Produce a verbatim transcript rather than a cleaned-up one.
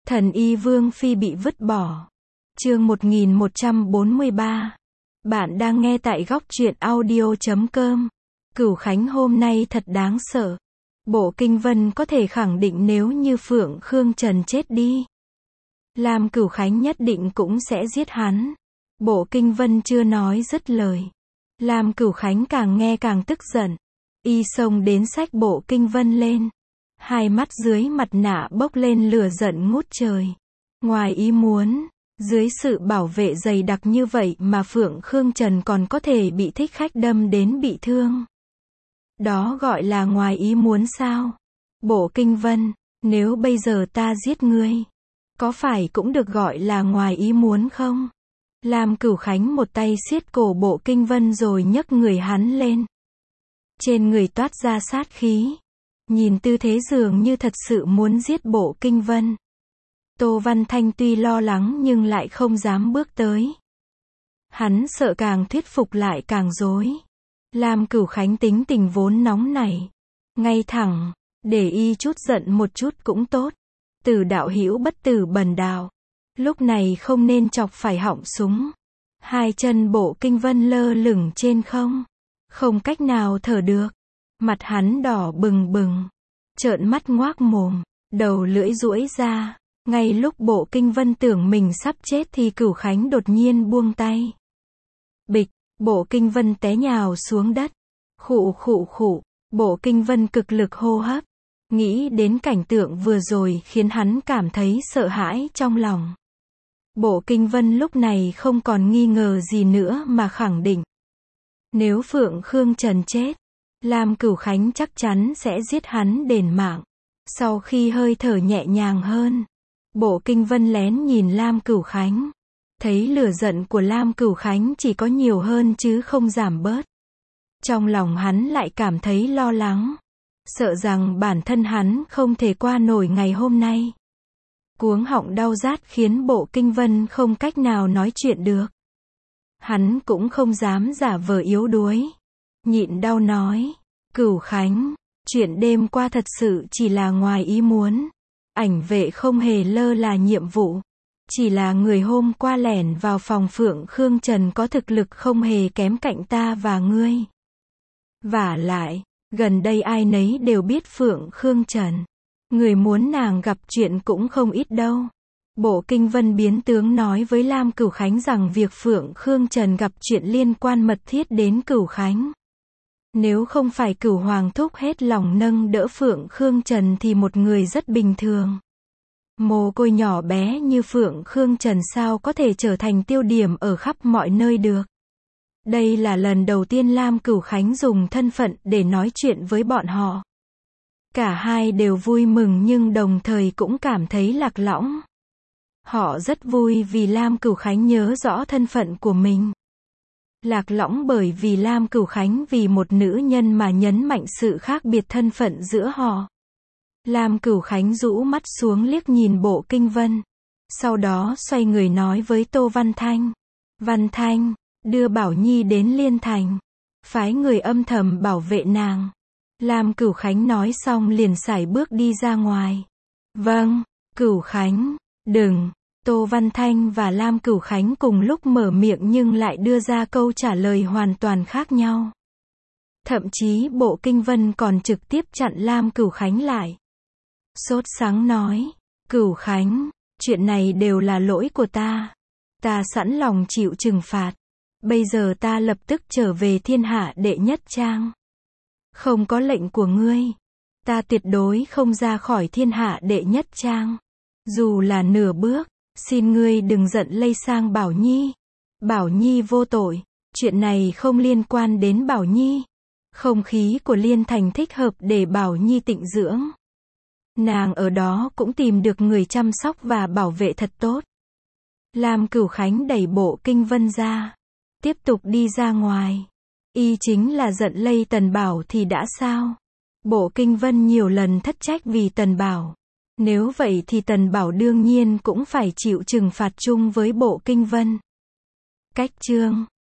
Thần y Vương Phi bị vứt bỏ. Chương một nghìn một trăm bốn mươi ba. Bạn đang nghe tại góc truyện audio chấm com. Cửu Khánh hôm nay thật đáng sợ. Bộ Kinh Vân có thể khẳng định nếu như Phượng Khương Trần chết đi, Lam Cửu Khánh nhất định cũng sẽ giết hắn. Bộ Kinh Vân chưa nói dứt lời, Lam Cửu Khánh càng nghe càng tức giận. Y xông đến xách Bộ Kinh Vân lên. Hai mắt dưới mặt nạ bốc lên lửa giận ngút trời. Ngoài ý muốn, dưới sự bảo vệ dày đặc như vậy mà Phượng Khương Trần còn có thể bị thích khách đâm đến bị thương. Đó gọi là ngoài ý muốn sao? Bộ Kinh Vân, nếu bây giờ ta giết ngươi, có phải cũng được gọi là ngoài ý muốn không? Lam Cửu Khánh một tay siết cổ Bộ Kinh Vân rồi nhấc người hắn lên. Trên người toát ra sát khí. Nhìn tư thế dường như thật sự muốn giết Bộ Kinh Vân. Tô Văn Thanh tuy lo lắng nhưng lại không dám bước tới. Hắn sợ càng thuyết phục lại càng rối. Lam Cửu Khánh tính tình vốn nóng nảy, ngay thẳng, để y chút giận một chút cũng tốt. Tử đạo hữu bất tử bần đạo, lúc này không nên chọc phải họng súng. Hai chân Bộ Kinh Vân lơ lửng trên không, không cách nào thở được. Mặt hắn đỏ bừng bừng, trợn mắt ngoác mồm, đầu lưỡi duỗi ra. Ngay lúc Bộ Kinh Vân tưởng mình sắp chết thì Cửu Khánh đột nhiên buông tay. Bịch, Bộ Kinh Vân té nhào xuống đất. Khụ khụ khụ, Bộ Kinh Vân cực lực hô hấp. Nghĩ đến cảnh tượng vừa rồi khiến hắn cảm thấy sợ hãi trong lòng. Bộ Kinh Vân lúc này không còn nghi ngờ gì nữa mà khẳng định. Nếu Phượng Khương Trần chết, Lam Cửu Khánh chắc chắn sẽ giết hắn đền mạng. Sau khi hơi thở nhẹ nhàng hơn, Bộ Kinh Vân lén nhìn Lam Cửu Khánh. Thấy lửa giận của Lam Cửu Khánh chỉ có nhiều hơn chứ không giảm bớt. Trong lòng hắn lại cảm thấy lo lắng. Sợ rằng bản thân hắn không thể qua nổi ngày hôm nay. Cuống họng đau rát khiến Bộ Kinh Vân không cách nào nói chuyện được. Hắn cũng không dám giả vờ yếu đuối. Nhịn đau nói, Cửu Khánh, chuyện đêm qua thật sự chỉ là ngoài ý muốn. Ảnh vệ không hề lơ là nhiệm vụ. Chỉ là người hôm qua lẻn vào phòng Phượng Khương Trần có thực lực không hề kém cạnh ta và ngươi. Vả lại, gần đây ai nấy đều biết Phượng Khương Trần. Người muốn nàng gặp chuyện cũng không ít đâu. Bộ Kinh Vân biến tướng nói với Lam Cửu Khánh rằng việc Phượng Khương Trần gặp chuyện liên quan mật thiết đến Cửu Khánh. Nếu không phải Cửu Hoàng thúc hết lòng nâng đỡ Phượng Khương Trần thì một người rất bình thường. Mồ côi nhỏ bé như Phượng Khương Trần sao có thể trở thành tiêu điểm ở khắp mọi nơi được. Đây là lần đầu tiên Lam Cửu Khánh dùng thân phận để nói chuyện với bọn họ. Cả hai đều vui mừng nhưng đồng thời cũng cảm thấy lạc lõng. Họ rất vui vì Lam Cửu Khánh nhớ rõ thân phận của mình. Lạc lõng bởi vì Lam Cửu Khánh vì một nữ nhân mà nhấn mạnh sự khác biệt thân phận giữa họ. Lam Cửu Khánh rũ mắt xuống liếc nhìn Bộ Kinh Vân. Sau đó xoay người nói với Tô Văn Thanh. Văn Thanh, đưa Bảo Nhi đến Liên Thành. Phái người âm thầm bảo vệ nàng. Lam Cửu Khánh nói xong liền sải bước đi ra ngoài. Vâng, Cửu Khánh, đừng. Tô Văn Thanh và Lam Cửu Khánh cùng lúc mở miệng nhưng lại đưa ra câu trả lời hoàn toàn khác nhau. Thậm chí Bộ Kinh Vân còn trực tiếp chặn Lam Cửu Khánh lại. Sốt sắng nói, Cửu Khánh, chuyện này đều là lỗi của ta. Ta sẵn lòng chịu trừng phạt. Bây giờ ta lập tức trở về Thiên Hạ Đệ Nhất Trang. Không có lệnh của ngươi, ta tuyệt đối không ra khỏi Thiên Hạ Đệ Nhất Trang. Dù là nửa bước, xin ngươi đừng giận lây sang Bảo Nhi. Bảo Nhi vô tội, chuyện này không liên quan đến Bảo Nhi. Không khí của Liên Thành thích hợp để Bảo Nhi tịnh dưỡng. Nàng ở đó cũng tìm được người chăm sóc và bảo vệ thật tốt. Lam Cửu Khánh đẩy Bộ Kinh Vân ra, tiếp tục đi ra ngoài. Y chính là giận lây Tần Bảo thì đã sao? Bộ Kinh Vân nhiều lần thất trách vì Tần Bảo. Nếu vậy thì Tần Bảo đương nhiên cũng phải chịu trừng phạt chung với Bộ Kinh Vân. Cách chương